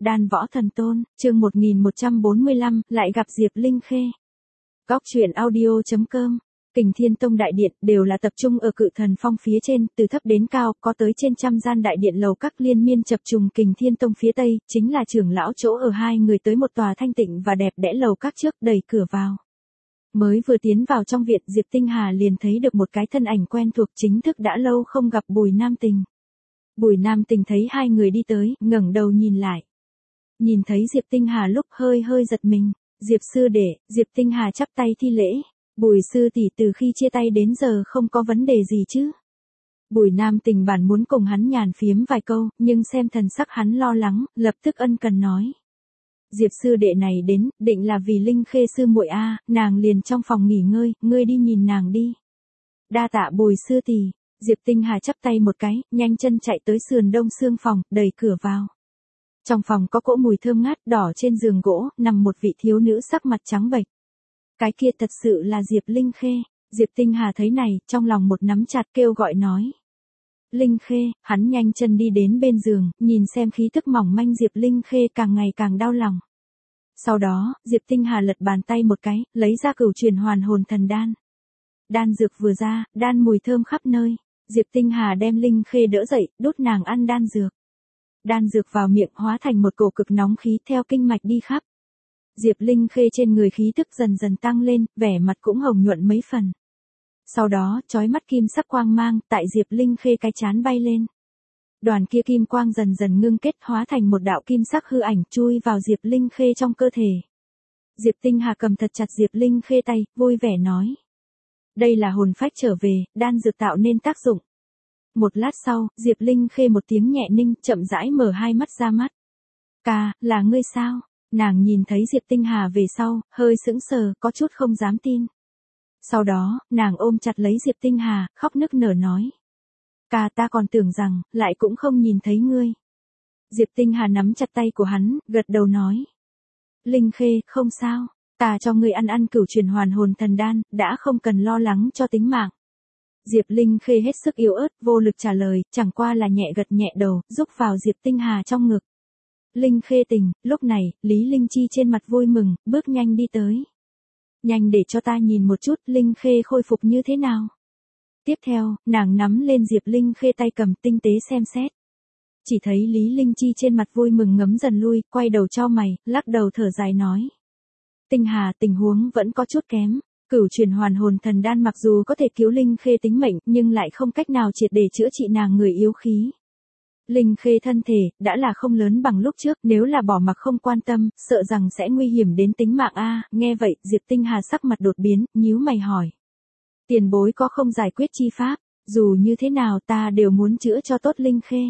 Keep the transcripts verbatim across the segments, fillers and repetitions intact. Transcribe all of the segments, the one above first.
Đan Võ Thần Tôn, chương một nghìn một trăm bốn mươi lăm, lại gặp Diệp Linh Khê. Góc truyện audio chấm com. Kình Thiên Tông đại điện đều là tập trung ở Cự Thần Phong phía trên, từ thấp đến cao, có tới trên trăm gian đại điện lầu các liên miên chập trùng. Kình Thiên Tông phía tây, chính là trưởng lão chỗ ở. Hai người tới một tòa thanh tịnh và đẹp đẽ lầu các trước, đẩy cửa vào. Mới vừa tiến vào trong viện, Diệp Tinh Hà liền thấy được một cái thân ảnh quen thuộc, chính thức đã lâu không gặp Bùi Nam Tình. Bùi Nam Tình thấy hai người đi tới, ngẩng đầu nhìn lại. Nhìn thấy Diệp Tinh Hà lúc hơi hơi giật mình. Diệp sư đệ, Diệp Tinh Hà chắp tay thi lễ. Bùi sư tỷ, từ khi chia tay đến giờ không có vấn đề gì chứ? Bùi Nam Tình bản muốn cùng hắn nhàn phiếm vài câu, nhưng xem thần sắc hắn lo lắng, lập tức ân cần nói. Diệp sư đệ này đến, định là vì Linh Khê sư muội a, nàng liền trong phòng nghỉ ngơi, ngươi đi nhìn nàng đi. Đa tạ Bùi sư tỷ. Diệp Tinh Hà chắp tay một cái, nhanh chân chạy tới sườn đông xương phòng, đẩy cửa vào. Trong phòng có cỗ mùi thơm ngát, đỏ trên giường gỗ, nằm một vị thiếu nữ sắc mặt trắng bệch. Cái kia thật sự là Diệp Linh Khê. Diệp Tinh Hà thấy này, trong lòng một nắm chặt, kêu gọi nói. Linh Khê, hắn nhanh chân đi đến bên giường, nhìn xem khí tức mỏng manh Diệp Linh Khê càng ngày càng đau lòng. Sau đó, Diệp Tinh Hà lật bàn tay một cái, lấy ra cửu truyền hoàn hồn thần đan. Đan dược vừa ra, đan mùi thơm khắp nơi. Diệp Tinh Hà đem Linh Khê đỡ dậy, đút nàng ăn đan dược. Đan dược vào miệng hóa thành một cổ cực nóng khí theo kinh mạch đi khắp. Diệp Linh Khê trên người khí tức dần dần tăng lên, vẻ mặt cũng hồng nhuận mấy phần. Sau đó, chói mắt kim sắc quang mang tại Diệp Linh Khê cái chán bay lên. Đoàn kia kim quang dần dần ngưng kết hóa thành một đạo kim sắc hư ảnh chui vào Diệp Linh Khê trong cơ thể. Diệp Tinh Hà cầm thật chặt Diệp Linh Khê tay, vui vẻ nói. Đây là hồn phách trở về, đan dược tạo nên tác dụng. Một lát sau, Diệp Linh Khê một tiếng nhẹ ninh, chậm rãi mở hai mắt ra mắt. Ca, là ngươi sao? Nàng nhìn thấy Diệp Tinh Hà về sau, hơi sững sờ, có chút không dám tin. Sau đó, nàng ôm chặt lấy Diệp Tinh Hà, khóc nức nở nói. Ca, ta còn tưởng rằng, lại cũng không nhìn thấy ngươi. Diệp Tinh Hà nắm chặt tay của hắn, gật đầu nói. Linh Khê, không sao, ta cho ngươi ăn ăn cửu truyền hoàn hồn thần đan, đã không cần lo lắng cho tính mạng. Diệp Linh Khê hết sức yếu ớt, vô lực trả lời, chẳng qua là nhẹ gật nhẹ đầu, rúc vào Diệp Tinh Hà trong ngực. Linh Khê tình, lúc này, Lý Linh Chi trên mặt vui mừng, bước nhanh đi tới. Nhanh để cho ta nhìn một chút, Linh Khê khôi phục như thế nào. Tiếp theo, nàng nắm lên Diệp Linh Khê tay cầm tinh tế xem xét. Chỉ thấy Lý Linh Chi trên mặt vui mừng ngấm dần lui, quay đầu cho mày, lắc đầu thở dài nói. Tinh Hà, tình huống vẫn có chút kém. Cửu truyền hoàn hồn thần đan mặc dù có thể cứu Linh Khê tính mệnh, nhưng lại không cách nào triệt để chữa trị nàng người yếu khí. Linh Khê thân thể, đã là không lớn bằng lúc trước, nếu là bỏ mặc không quan tâm, sợ rằng sẽ nguy hiểm đến tính mạng a. Nghe vậy, Diệp Tinh Hà sắc mặt đột biến, nhíu mày hỏi. Tiền bối có không giải quyết chi pháp, dù như thế nào ta đều muốn chữa cho tốt Linh Khê.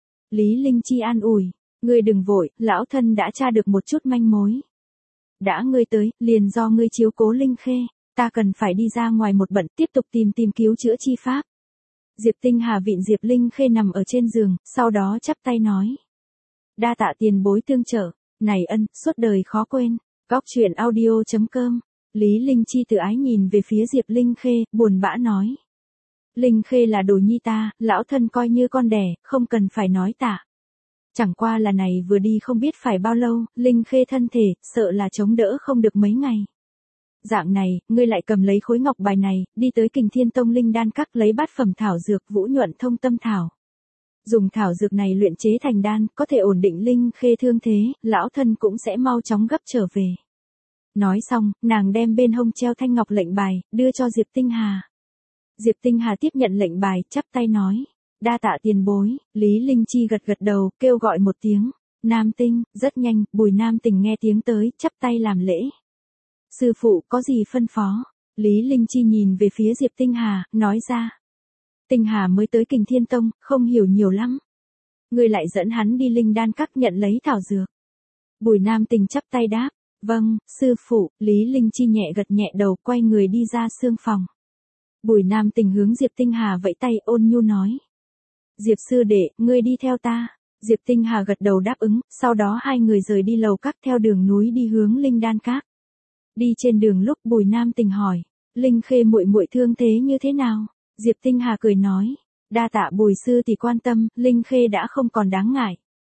Lý Linh Chi an ủi, ngươi đừng vội, lão thân đã tra được một chút manh mối. Đã ngươi tới, liền do ngươi chiếu cố Linh Khê. Ta cần phải đi ra ngoài một bận, tiếp tục tìm tìm cứu chữa chi pháp. Diệp Tinh Hà vịn Diệp Linh Khê nằm ở trên giường, sau đó chắp tay nói. Đa tạ tiền bối tương trợ, này ân, suốt đời khó quên. Góc truyện audio chấm com. Lý Linh Chi tự ái nhìn về phía Diệp Linh Khê, buồn bã nói. Linh Khê là đồ nhi ta, lão thân coi như con đẻ, không cần phải nói tạ. Chẳng qua là này vừa đi không biết phải bao lâu, Linh Khê thân thể, sợ là chống đỡ không được mấy ngày. Dạng này, ngươi lại cầm lấy khối ngọc bài này, đi tới Kình Thiên Tông Linh Đan Các lấy bát phẩm thảo dược Vũ Nhuận Thông Tâm Thảo. Dùng thảo dược này luyện chế thành đan, có thể ổn định Linh Khê thương thế, lão thân cũng sẽ mau chóng gấp trở về. Nói xong, nàng đem bên hông treo thanh ngọc lệnh bài, đưa cho Diệp Tinh Hà. Diệp Tinh Hà tiếp nhận lệnh bài, chắp tay nói. Đa tạ tiền bối. Lý Linh Chi gật gật đầu, kêu gọi một tiếng. Nam Tinh, rất nhanh, Bùi Nam Tình nghe tiếng tới, chắp tay làm lễ. Sư phụ có gì phân phó? Lý Linh Chi nhìn về phía Diệp Tinh Hà, nói ra. Tinh Hà mới tới Kình Thiên Tông, không hiểu nhiều lắm. Ngươi lại dẫn hắn đi Linh Đan Các nhận lấy thảo dược. Bùi Nam Tình chắp tay đáp. Vâng, sư phụ. Lý Linh Chi nhẹ gật nhẹ đầu, quay người đi ra xương phòng. Bùi Nam Tình hướng Diệp Tinh Hà vẫy tay, ôn nhu nói. Diệp sư đệ, ngươi đi theo ta. Diệp Tinh Hà gật đầu đáp ứng, sau đó hai người rời đi lầu các theo đường núi đi hướng Linh Đan Các. Đi trên đường lúc Bùi Nam Tình hỏi, Linh Khê muội muội thương thế như thế nào? Diệp Tinh Hà cười nói, đa tạ Bùi sư tỷ quan tâm, Linh Khê đã không còn đáng ngại.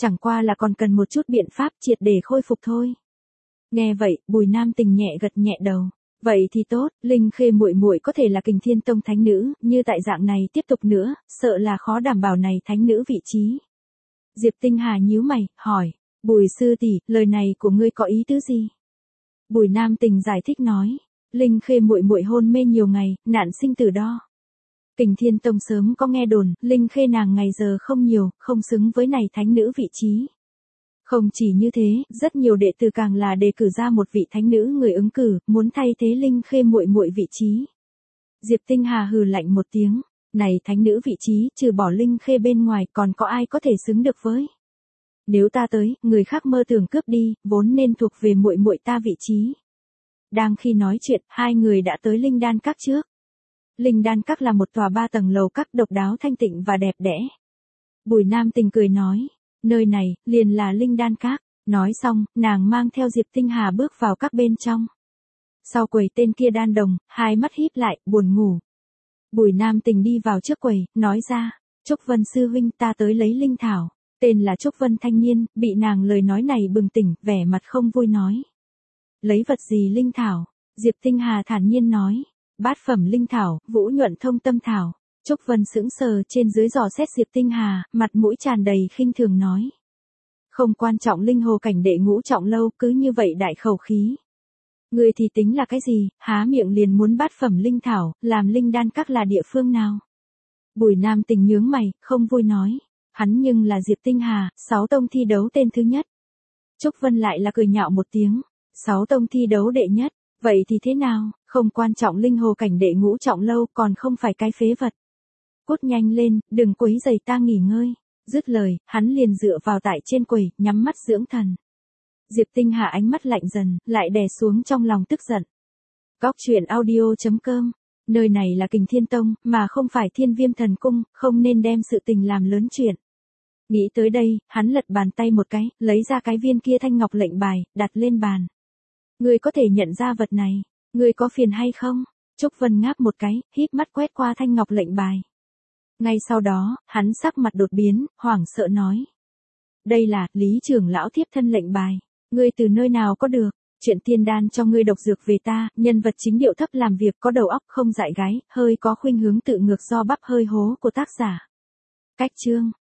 Chẳng qua là còn cần một chút biện pháp triệt để khôi phục thôi. Nghe vậy, Bùi Nam Tình nhẹ gật nhẹ đầu. Vậy thì tốt, Linh Khê muội muội có thể là Kình Thiên Tông thánh nữ, như tại dạng này tiếp tục nữa, sợ là khó đảm bảo này thánh nữ vị trí. Diệp Tinh Hà nhíu mày, hỏi, Bùi sư tỷ, lời này của ngươi có ý tứ gì? Bùi Nam Tình giải thích nói, Linh Khê muội muội hôn mê nhiều ngày, nạn sinh tử đó. Kình Thiên Tông sớm có nghe đồn, Linh Khê nàng ngày giờ không nhiều, không xứng với này thánh nữ vị trí. Không chỉ như thế, rất nhiều đệ tử càng là đề cử ra một vị thánh nữ người ứng cử, muốn thay thế Linh Khê muội muội vị trí. Diệp Tinh Hà hừ lạnh một tiếng, này thánh nữ vị trí, trừ bỏ Linh Khê bên ngoài, còn có ai có thể xứng được với? Nếu ta tới, người khác mơ tưởng cướp đi, vốn nên thuộc về muội muội ta vị trí. Đang khi nói chuyện, hai người đã tới Linh Đan Các trước. Linh Đan Các là một tòa ba tầng lầu các độc đáo thanh tịnh và đẹp đẽ. Bùi Nam Tình cười nói, nơi này, liền là Linh Đan Các. Nói xong, nàng mang theo Diệp Tinh Hà bước vào các bên trong. Sau quầy tên kia đan đồng, hai mắt híp lại, buồn ngủ. Bùi Nam Tình đi vào trước quầy, nói ra, Trúc Vân sư huynh ta tới lấy linh thảo. Tên là Trúc Vân thanh niên, bị nàng lời nói này bừng tỉnh, vẻ mặt không vui nói. Lấy vật gì linh thảo? Diệp Tinh Hà thản nhiên nói, bát phẩm linh thảo, vũ nhuận thông tâm thảo. Trúc Vân sững sờ trên dưới dò xét Diệp Tinh Hà, mặt mũi tràn đầy khinh thường nói. Không quan trọng linh hồ cảnh đệ ngũ trọng lâu, cứ như vậy đại khẩu khí. Người thì tính là cái gì, há miệng liền muốn bát phẩm linh thảo, làm Linh Đan Các là địa phương nào? Bùi Nam Tình nhướng mày, không vui nói. Hắn nhưng là Diệp Tinh Hà, sáu tông thi đấu tên thứ nhất. Trúc Vân lại là cười nhạo một tiếng. Sáu tông thi đấu đệ nhất, vậy thì thế nào, không quan trọng linh hồ cảnh đệ ngũ trọng lâu, còn không phải cái phế vật. Cút nhanh lên, đừng quấy rầy ta nghỉ ngơi. Dứt lời, hắn liền dựa vào tại trên quầy, nhắm mắt dưỡng thần. Diệp Tinh Hà ánh mắt lạnh dần, lại đè xuống trong lòng tức giận. Góc truyện audio chấm com. Nơi này là Kình Thiên Tông, mà không phải Thiên Viêm Thần Cung, không nên đem sự tình làm lớn chuyện. Nghĩ tới đây, hắn lật bàn tay một cái, lấy ra cái viên kia thanh ngọc lệnh bài, đặt lên bàn. Ngươi có thể nhận ra vật này, ngươi có phiền hay không? Trúc Vân ngáp một cái, híp mắt quét qua thanh ngọc lệnh bài. Ngay sau đó, hắn sắc mặt đột biến, hoảng sợ nói. Đây là, Lý trưởng lão thiếp thân lệnh bài. Ngươi từ nơi nào có được? Chuyện tiên đan cho ngươi độc dược về ta, nhân vật chính điệu thấp làm việc có đầu óc không dại gái, hơi có khuynh hướng tự ngược do bắp hơi hố của tác giả. Cách chương